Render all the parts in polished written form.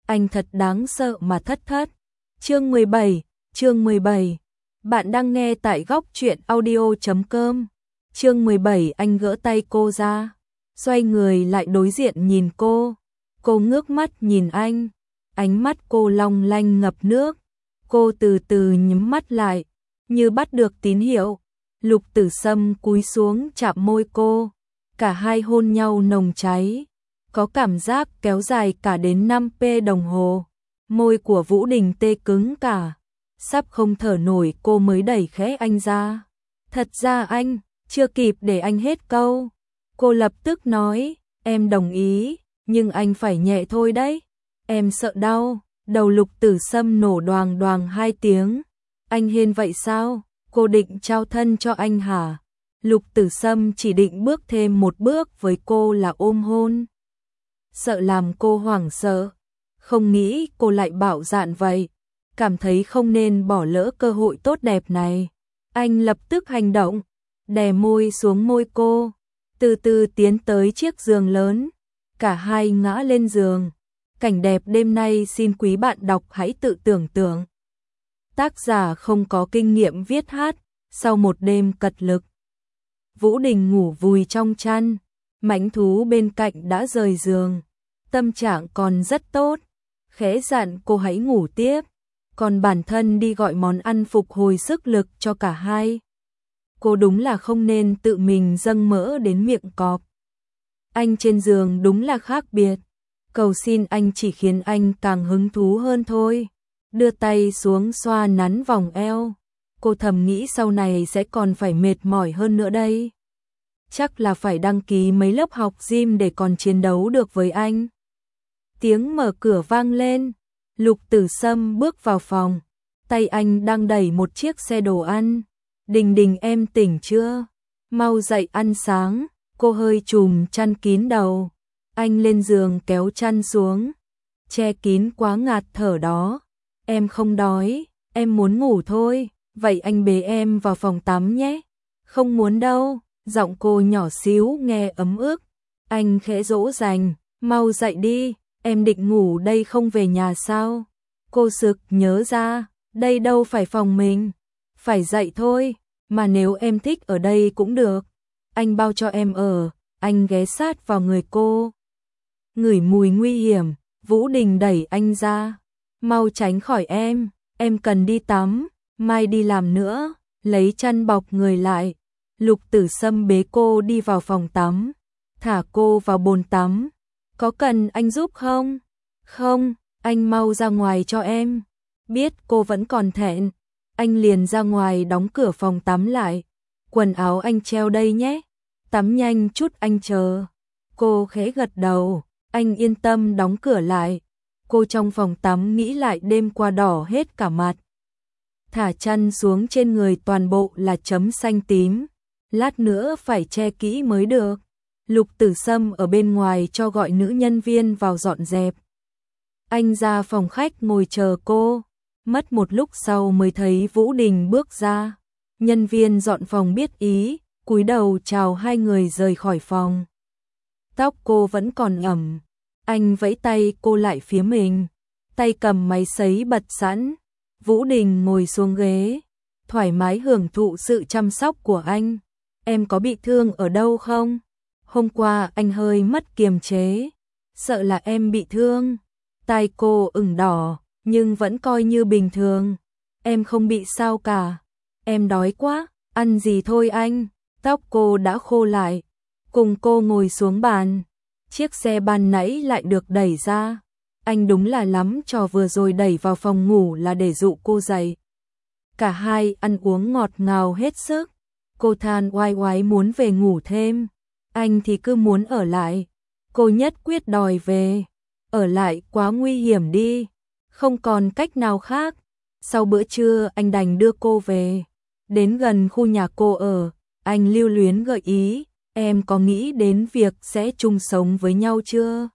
anh thật đáng sợ mà thất thất. Chương 17. Bạn đang nghe tại góc truyện audio.com. Chương 17 anh gỡ tay cô ra, xoay người lại đối diện nhìn cô. Cô ngước mắt nhìn anh, ánh mắt cô long lanh ngập nước. Cô từ từ nhắm mắt lại, như bắt được tín hiệu. Lục Tử Sâm cúi xuống chạm môi cô, cả hai hôn nhau nồng cháy, có cảm giác kéo dài cả đến 5 đồng hồ. Môi của Vũ Đình tê cứng cả, sắp không thở nổi cô mới đẩy khẽ anh ra. Thật ra anh, chưa kịp để anh hết câu, cô lập tức nói, em đồng ý, nhưng anh phải nhẹ thôi đấy, em sợ đau. Đầu Lục Tử Sâm nổ đoàng đoàng 2 tiếng. Anh hên vậy sao? Cô định trao thân cho anh hả? Lục Tử Sâm chỉ định bước thêm một bước với cô là ôm hôn. Sợ làm cô hoảng sợ, không nghĩ cô lại bạo dạn vậy, cảm thấy không nên bỏ lỡ cơ hội tốt đẹp này. Anh lập tức hành động, đè môi xuống môi cô, từ từ tiến tới chiếc giường lớn. Cả hai ngã lên giường. Cảnh đẹp đêm nay xin quý bạn đọc hãy tự tưởng tượng. Tác giả không có kinh nghiệm viết hát, sau một đêm cật lực. Vũ Đình ngủ vùi trong chăn, mãnh thú bên cạnh đã rời giường, tâm trạng còn rất tốt, khẽ dặn cô hãy ngủ tiếp, còn bản thân đi gọi món ăn phục hồi sức lực cho cả hai. Cô đúng là không nên tự mình dâng mỡ đến miệng cọp. Anh trên giường đúng là khác biệt, cầu xin anh chỉ khiến anh càng hứng thú hơn thôi. Đưa tay xuống xoa nắn vòng eo, cô thầm nghĩ sau này sẽ còn phải mệt mỏi hơn nữa đây. Chắc là phải đăng ký mấy lớp học gym để còn chiến đấu được với anh. Tiếng mở cửa vang lên, Lục Tử Sâm bước vào phòng, tay anh đang đẩy một chiếc xe đồ ăn. Đình Đình em tỉnh chưa? Mau dậy ăn sáng. Cô hơi trùm chăn kín đầu. Anh lên giường kéo chăn xuống, che kín quá ngạt thở đó. Em không đói, em muốn ngủ thôi, vậy anh bế em vào phòng tắm nhé. Không muốn đâu, giọng cô nhỏ xíu nghe ấm ức. Anh khẽ dỗ dành, mau dậy đi, em định ngủ đây không về nhà sao? Cô sực nhớ ra, đây đâu phải phòng mình, phải dậy thôi, mà nếu em thích ở đây cũng được. Anh bao cho em ở. Anh ghé sát vào người cô, ngửi mùi nguy hiểm. Vũ Đình đẩy anh ra, mau tránh khỏi em cần đi tắm, mai đi làm nữa. Lấy chăn bọc người lại, Lục Tử Sâm bế cô đi vào phòng tắm, thả cô vào bồn tắm. Có cần anh giúp không? Không, anh mau ra ngoài cho em. Biết cô vẫn còn thẹn, anh liền ra ngoài đóng cửa phòng tắm lại. Quần áo anh treo đây nhé, tắm nhanh chút anh chờ. Cô khẽ gật đầu, anh yên tâm đóng cửa lại. Cô trong phòng tắm nghĩ lại đêm qua đỏ hết cả mặt. Thả chăn xuống trên người toàn bộ là chấm xanh tím, lát nữa phải che kỹ mới được. Lục Tử Sâm ở bên ngoài cho gọi nữ nhân viên vào dọn dẹp. Anh ra phòng khách ngồi chờ cô, mất một lúc sau mới thấy Vũ Đình bước ra. Nhân viên dọn phòng biết ý, cúi đầu chào hai người rời khỏi phòng. Tóc cô vẫn còn ẩm, anh vẫy tay cô lại phía mình, tay cầm máy sấy bật sẵn. Vũ Đình ngồi xuống ghế, thoải mái hưởng thụ sự chăm sóc của anh. Em có bị thương ở đâu không? Hôm qua anh hơi mất kiềm chế, sợ là em bị thương. Tai cô ửng đỏ, nhưng vẫn coi như bình thường. Em không bị sao cả. Em đói quá, ăn gì thôi anh. Tóc cô đã khô lại, cùng cô ngồi xuống bàn. Chiếc xe ban nãy lại được đẩy ra. Anh đúng là lắm trò vừa rồi đẩy vào phòng ngủ là để dụ cô dậy. Cả hai ăn uống ngọt ngào hết sức. Cô than oai oái muốn về ngủ thêm, anh thì cứ muốn ở lại. Cô nhất quyết đòi về. Ở lại quá nguy hiểm đi, không còn cách nào khác. Sau bữa trưa anh đành đưa cô về. Đến gần khu nhà cô ở, anh lưu luyến gợi ý, em có nghĩ đến việc sẽ chung sống với nhau chưa?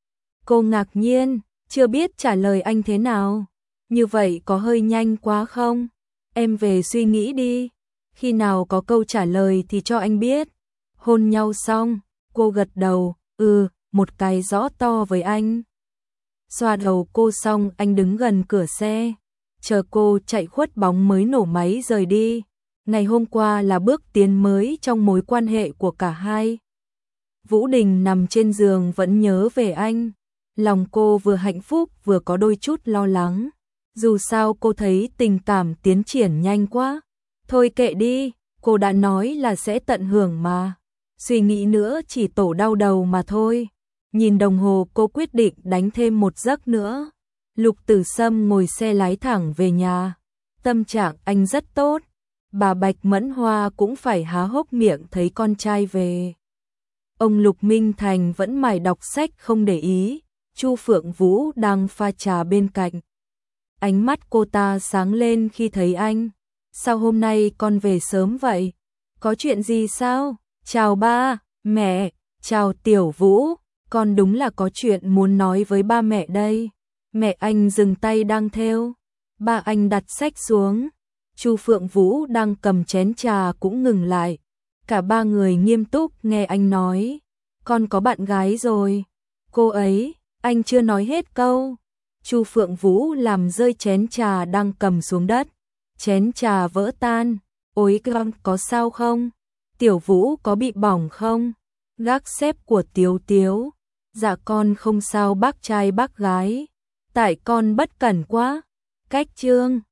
Cô ngạc nhiên, chưa biết trả lời anh thế nào. Như vậy có hơi nhanh quá không? Em về suy nghĩ đi, khi nào có câu trả lời thì cho anh biết. Hôn nhau xong, cô gật đầu, một cái rõ to với anh. Xoa đầu cô xong anh đứng gần cửa xe, chờ cô chạy khuất bóng mới nổ máy rời đi. Ngày hôm qua là bước tiến mới trong mối quan hệ của cả hai. Vũ Đình nằm trên giường vẫn nhớ về anh. Lòng cô vừa hạnh phúc vừa có đôi chút lo lắng. Dù sao cô thấy tình cảm tiến triển nhanh quá. Thôi kệ đi, cô đã nói là sẽ tận hưởng mà. Suy nghĩ nữa chỉ tổ đau đầu mà thôi. Nhìn đồng hồ cô quyết định đánh thêm một giấc nữa. Lục Tử Sâm ngồi xe lái thẳng về nhà. Tâm trạng anh rất tốt. Bà Bạch Mẫn Hoa cũng phải há hốc miệng thấy con trai về. Ông Lục Minh Thành vẫn mải đọc sách không để ý. Chu Phượng Vũ đang pha trà bên cạnh. Ánh mắt cô ta sáng lên khi thấy anh. Sao hôm nay con về sớm vậy? Có chuyện gì sao? Chào ba, mẹ, chào Tiểu Vũ. Con đúng là có chuyện muốn nói với ba mẹ đây. Mẹ anh dừng tay đang thêu. Ba anh đặt sách xuống. Chu Phượng Vũ đang cầm chén trà cũng ngừng lại. Cả ba người nghiêm túc nghe anh nói. Con có bạn gái rồi. Cô ấy, anh chưa nói hết câu. Chu Phượng Vũ làm rơi chén trà đang cầm xuống đất. Chén trà vỡ tan. Ôi con có sao không? Tiểu Vũ có bị bỏng không? Gác xếp của Tiếu Tiếu. Dạ con không sao bác trai bác gái. Tại con bất cẩn quá. Cách chương